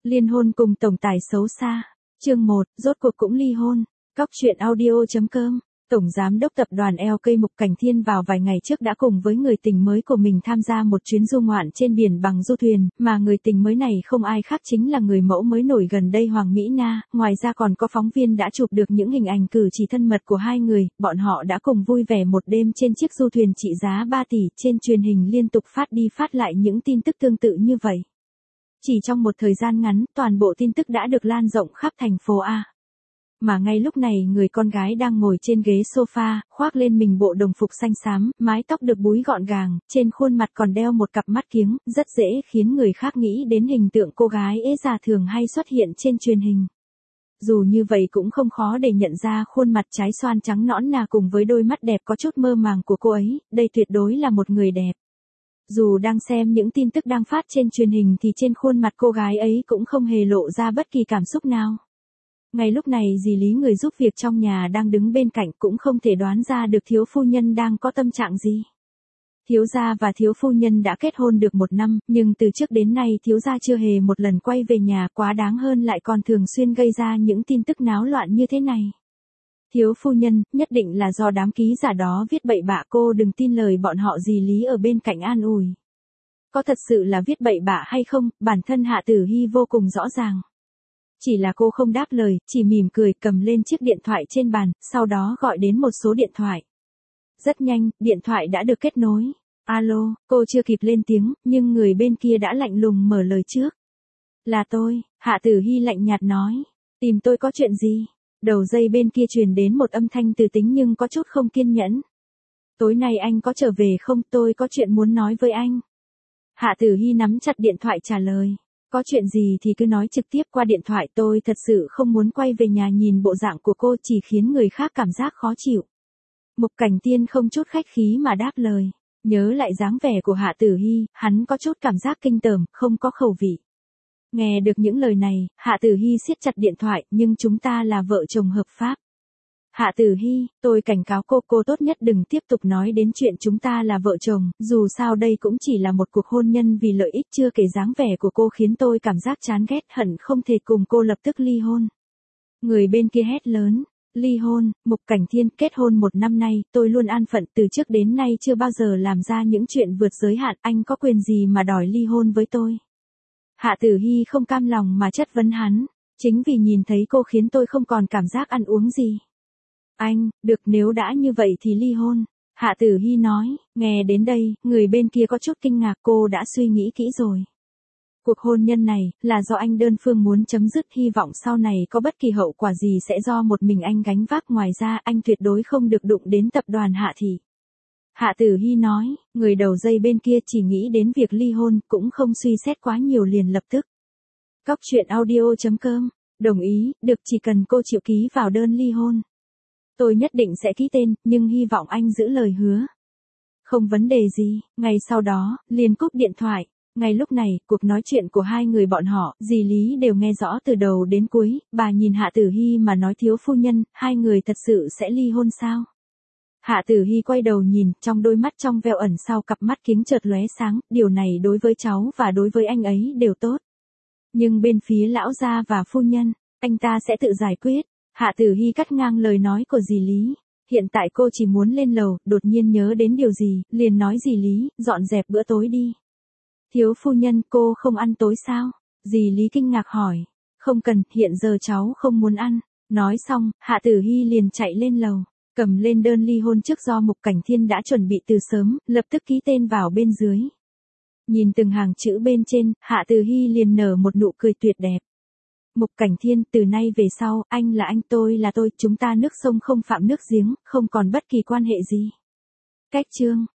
Liên hôn cùng tổng tài xấu xa. Chương 1, rốt cuộc cũng ly hôn. Cóc truyện audio.com. Tổng giám đốc tập đoàn LK Mục Cảnh Thiên vào vài ngày trước đã cùng với người tình mới của mình tham gia một chuyến du ngoạn trên biển bằng du thuyền, mà người tình mới này không ai khác chính là người mẫu mới nổi gần đây Hoàng Mỹ Na. Ngoài ra còn có phóng viên đã chụp được những hình ảnh cử chỉ thân mật của hai người, bọn họ đã cùng vui vẻ một đêm trên chiếc du thuyền trị giá 3 tỷ. Trên truyền hình liên tục phát đi phát lại những tin tức tương tự như vậy. Chỉ trong một thời gian ngắn, toàn bộ tin tức đã được lan rộng khắp thành phố A. Mà ngay lúc này người con gái đang ngồi trên ghế sofa, khoác lên mình bộ đồng phục xanh xám, mái tóc được búi gọn gàng, trên khuôn mặt còn đeo một cặp mắt kiếng, rất dễ khiến người khác nghĩ đến hình tượng cô gái ế già thường hay xuất hiện trên truyền hình. Dù như vậy cũng không khó để nhận ra khuôn mặt trái xoan trắng nõn nà cùng với đôi mắt đẹp có chút mơ màng của cô ấy, đây tuyệt đối là một người đẹp. Dù đang xem những tin tức đang phát trên truyền hình thì trên khuôn mặt cô gái ấy cũng không hề lộ ra bất kỳ cảm xúc nào. Ngay lúc này dì Lý người giúp việc trong nhà đang đứng bên cạnh cũng không thể đoán ra được thiếu phu nhân đang có tâm trạng gì. Thiếu gia và thiếu phu nhân đã kết hôn được 1 năm, nhưng từ trước đến nay thiếu gia chưa hề một lần quay về nhà, quá đáng hơn lại còn thường xuyên gây ra những tin tức náo loạn như thế này. Thiếu phu nhân, nhất định là do đám ký giả đó viết bậy bạ, cô đừng tin lời bọn họ, dì Lý ở bên cạnh an ủi. Có thật sự là viết bậy bạ hay không, bản thân Hạ Tử Hy vô cùng rõ ràng. Chỉ là cô không đáp lời, chỉ mỉm cười cầm lên chiếc điện thoại trên bàn, sau đó gọi đến một số điện thoại. Rất nhanh, điện thoại đã được kết nối. Alo, cô chưa kịp lên tiếng, nhưng người bên kia đã lạnh lùng mở lời trước. Là tôi, Hạ Tử Hy lạnh nhạt nói. Tìm tôi có chuyện gì? Đầu dây bên kia truyền đến một âm thanh từ tính nhưng có chút không kiên nhẫn. Tối nay anh có trở về không, tôi có chuyện muốn nói với anh. Hạ Tử Hy nắm chặt điện thoại trả lời. Có chuyện gì thì cứ nói trực tiếp qua điện thoại, tôi thật sự không muốn quay về nhà nhìn bộ dạng của cô chỉ khiến người khác cảm giác khó chịu. Mục Cảnh Thiên không chút khách khí mà đáp lời. Nhớ lại dáng vẻ của Hạ Tử Hy, hắn có chút cảm giác kinh tởm, không có khẩu vị. Nghe được những lời này, Hạ Tử Hy siết chặt điện thoại, nhưng chúng ta là vợ chồng hợp pháp. Hạ Tử Hy, tôi cảnh cáo cô tốt nhất đừng tiếp tục nói đến chuyện chúng ta là vợ chồng, dù sao đây cũng chỉ là một cuộc hôn nhân vì lợi ích, chưa kể dáng vẻ của cô khiến tôi cảm giác chán ghét, hận không thể cùng cô lập tức ly hôn. Người bên kia hét lớn, ly hôn, Mục Cảnh Thiên, kết hôn 1 năm nay, tôi luôn an phận, từ trước đến nay chưa bao giờ làm ra những chuyện vượt giới hạn, anh có quyền gì mà đòi ly hôn với tôi? Hạ Tử Hy không cam lòng mà chất vấn hắn, chính vì nhìn thấy cô khiến tôi không còn cảm giác ăn uống gì. Anh, được, nếu đã như vậy thì ly hôn. Hạ Tử Hy nói, nghe đến đây, người bên kia có chút kinh ngạc, cô đã suy nghĩ kỹ rồi. Cuộc hôn nhân này, là do anh đơn phương muốn chấm dứt, hy vọng sau này có bất kỳ hậu quả gì sẽ do một mình anh gánh vác, ngoài ra anh tuyệt đối không được đụng đến tập đoàn Hạ Thị. Hạ Tử Hy nói, người đầu dây bên kia chỉ nghĩ đến việc ly hôn, cũng không suy xét quá nhiều liền lập tức. Cóc truyện audio.com, đồng ý, được, chỉ cần cô chịu ký vào đơn ly hôn. Tôi nhất định sẽ ký tên, nhưng hy vọng anh giữ lời hứa. Không vấn đề gì, ngay sau đó, liền cúp điện thoại. Ngay lúc này, cuộc nói chuyện của hai người bọn họ, dì Lý đều nghe rõ từ đầu đến cuối, bà nhìn Hạ Tử Hy mà nói, thiếu phu nhân, hai người thật sự sẽ ly hôn sao? Hạ Tử Hy quay đầu nhìn, trong đôi mắt trong veo ẩn sau cặp mắt kiếng chợt lóe sáng, điều này đối với cháu và đối với anh ấy đều tốt. Nhưng bên phía lão gia và phu nhân, anh ta sẽ tự giải quyết. Hạ Tử Hy cắt ngang lời nói của dì Lý. Hiện tại cô chỉ muốn lên lầu, đột nhiên nhớ đến điều gì, liền nói dì Lý, dọn dẹp bữa tối đi. Thiếu phu nhân, cô không ăn tối sao? Dì Lý kinh ngạc hỏi. Không cần, hiện giờ cháu không muốn ăn. Nói xong, Hạ Tử Hy liền chạy lên lầu, cầm lên đơn ly hôn trước do Mục Cảnh Thiên đã chuẩn bị từ sớm, lập tức ký tên vào bên dưới. Nhìn từng hàng chữ bên trên, Hạ Tử Hy liền nở một nụ cười tuyệt đẹp. Mục Cảnh Thiên, từ nay về sau, anh là anh, tôi là tôi, chúng ta nước sông không phạm nước giếng, không còn bất kỳ quan hệ gì. Cách chương